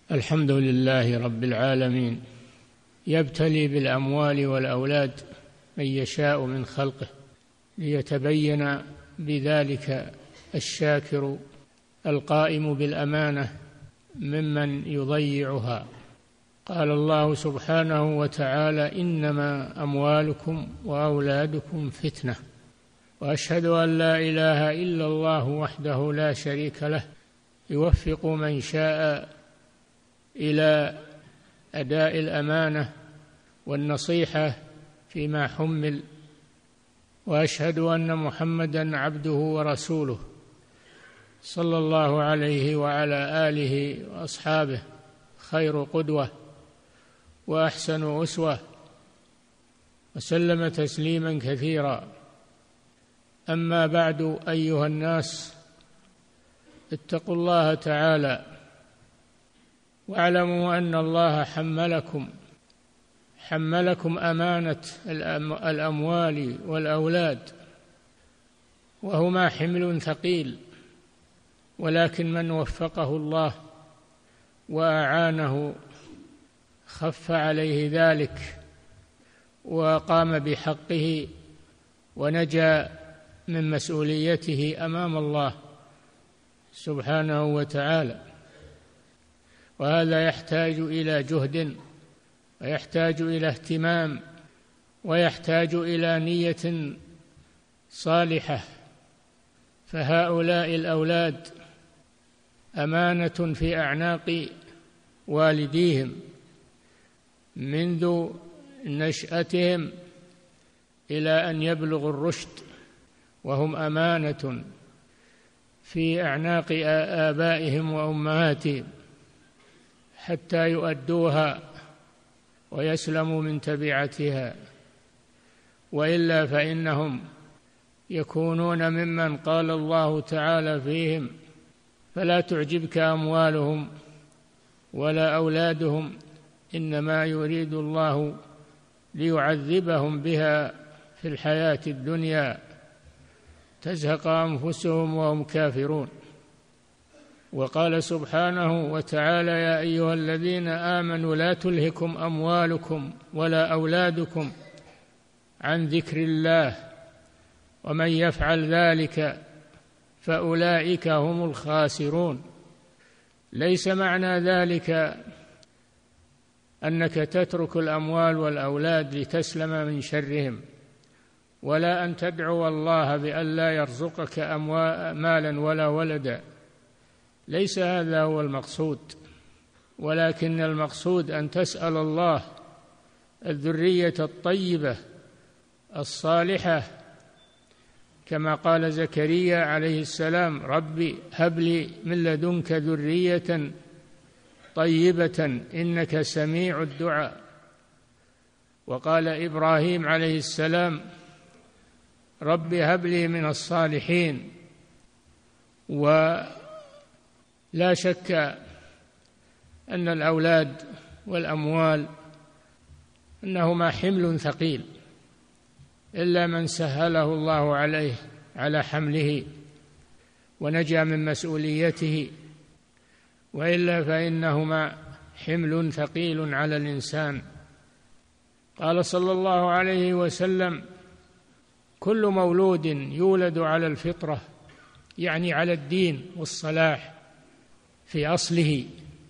الحمد لله رب العالمين، يبتلي بالأموال والأولاد من يشاء من خلقه ليتبين بذلك الشاكر القائم بالأمانة ممن يضيعها. قال الله سبحانه وتعالى: إنما أموالكم وأولادكم فتنة، وأشهد أن لا إله إلا الله وحده لا شريك له، يوفق من شاء إلى أداء الأمانة والنصيحة فيما حمل، وأشهد أن محمدًا عبده ورسوله صلى الله عليه وعلى آله وأصحابه خير قدوة وأحسن أسوة، وسلم تسليمًا كثيرا. أما بعد، أيها الناس، اتقوا الله تعالى واعلموا أن الله حملكم أمانة الأموال والأولاد، وهما حمل ثقيل، ولكن من وفقه الله وأعانه خف عليه ذلك وقام بحقه ونجا من مسؤوليته أمام الله سبحانه وتعالى. وهذا يحتاج إلى جهد، ويحتاج إلى اهتمام، ويحتاج إلى نية صالحة. فهؤلاء الأولاد أمانة في أعناق والديهم منذ نشأتهم إلى أن يبلغوا الرشد، وهم أمانة في أعناق آبائهم وأمهاتهم حتى يؤدوها ويسلموا من تبعتها، وإلا فإنهم يكونون ممن قال الله تعالى فيهم: فلا تعجبك أموالهم ولا أولادهم إنما يريد الله ليعذبهم بها في الحياة الدنيا تزهق أنفسهم وهم كافرون. وقال سبحانه وتعالى: يا أيها الذين آمنوا لا تلهكم أموالكم ولا أولادكم عن ذكر الله ومن يفعل ذلك فأولئك هم الخاسرون. ليس معنى ذلك أنك تترك الأموال والأولاد لتسلم من شرهم، ولا أن تدعو الله بأن لا يرزقك مالا ولا ولدا، ليس هذا هو المقصود، ولكن المقصود أن تسأل الله الذرية الطيبة الصالحة، كما قال زكريا عليه السلام: ربي هب لي من لدنك ذرية طيبة إنك سميع الدعاء. وقال إبراهيم عليه السلام: ربي هب لي من الصالحين. ولا شك أن الأولاد والأموال أنهما حمل ثقيل، إلا من سهله الله عليه على حمله ونجا من مسؤوليته، وإلا فإنهما حمل ثقيل على الإنسان. قال صلى الله عليه وسلم: كل مولود يولد على الفطرة، يعني على الدين والصلاح في أصله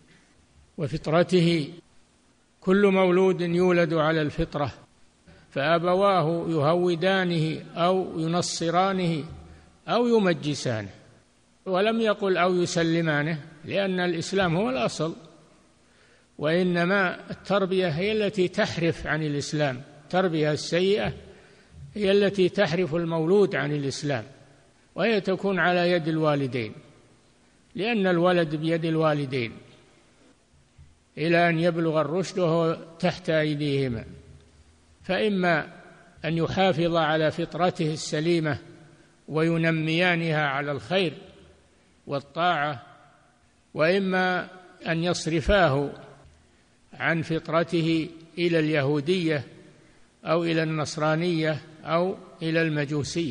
وفطرته. كل مولود يولد على الفطرة، فأبواه يهودانه أو ينصرانه أو يمجسانه، ولم يقل أو يسلمانه، لأن الإسلام هو الأصل، وإنما التربية هي التي تحرف عن الإسلام. التربية السيئة هي التي تحرف المولود عن الإسلام، وهي تكون على يد الوالدين، لأن الولد بيد الوالدين إلى أن يبلغ الرشد وهو تحت أيديهما، فإما أن يحافظ على فطرته السليمة وينميانها على الخير والطاعة، وإما أن يصرفاه عن فطرته إلى اليهودية أو إلى النصرانية أو إلى المجوسية.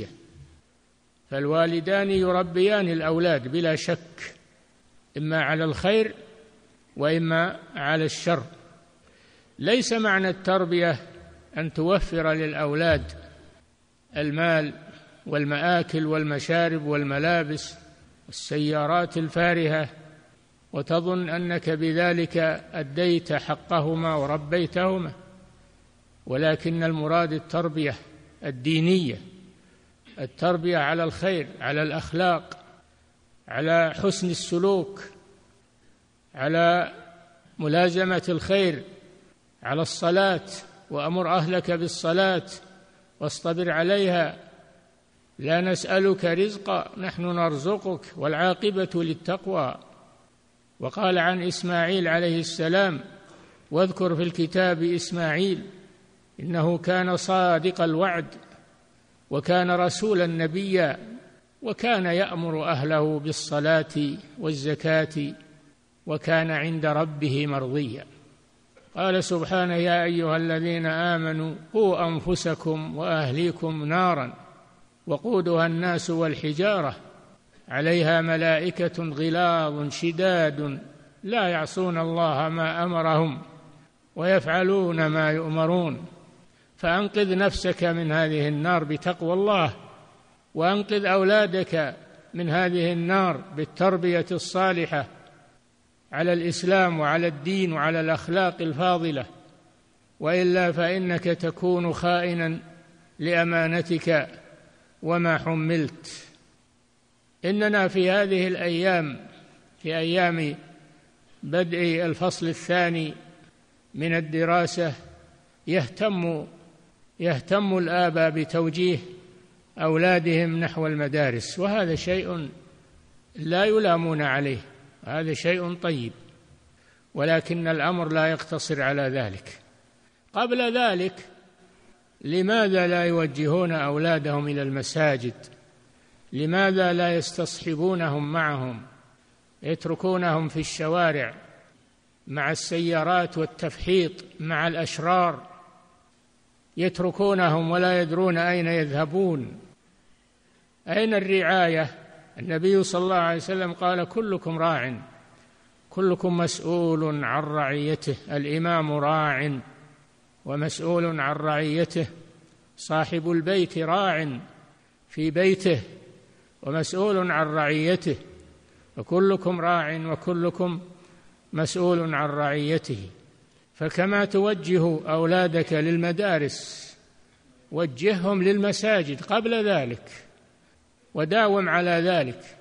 فالوالدان يربيان الأولاد بلا شك، إما على الخير وإما على الشر. ليس معنى التربية أن توفر للأولاد المال والمآكل والمشارب والملابس والسيارات الفارهة وتظن أنك بذلك أديت حقهما وربيتهما، ولكن المراد التربية الدينية، التربية على الخير، على الأخلاق، على حسن السلوك، على ملازمة الخير، على الصلاة، وأمر أهلك بالصلاة واصطبر عليها، لا نسألك رزقا نحن نرزقك والعاقبة للتقوى. وقال عن إسماعيل عليه السلام: واذكر في الكتاب إسماعيل إنه كان صادق الوعد وكان رسولا نبيا وكان يأمر أهله بالصلاة والزكاة وكان عند ربه مرضيا. قال سبحانه: يا أيها الذين آمنوا قوا أنفسكم وأهليكم نارا وقودها الناس والحجارة عليها ملائكة غلاظ شداد لا يعصون الله ما أمرهم ويفعلون ما يؤمرون. فأنقذ نفسك من هذه النار بتقوى الله، وأنقذ أولادك من هذه النار بالتربية الصالحة على الإسلام وعلى الدين وعلى الأخلاق الفاضلة، وإلا فإنك تكون خائنا لأمانتك وما حملت. إننا في هذه الأيام، في أيام بدء الفصل الثاني من الدراسة، يهتم الآباء بتوجيه أولادهم نحو المدارس، وهذا شيء لا يلامون عليه، هذا شيء طيب، ولكن الأمر لا يقتصر على ذلك. قبل ذلك لماذا لا يوجهون أولادهم إلى المساجد؟ لماذا لا يستصحبونهم معهم؟ يتركونهم في الشوارع مع السيارات والتفحيط مع الأشرار، يتركونهم ولا يدرون أين يذهبون. أين الرعاية؟ النبي صلى الله عليه وسلم قال: كلكم راع كلكم مسؤول عن رعيته، الإمام راع ومسؤول عن رعيته، صاحب البيت راع في بيته ومسؤول عن رعيته، وكلكم راع وكلكم مسؤول عن رعيته. فكما توجه أولادك للمدارس وجههم للمساجد قبل ذلك، وداوم على ذلك،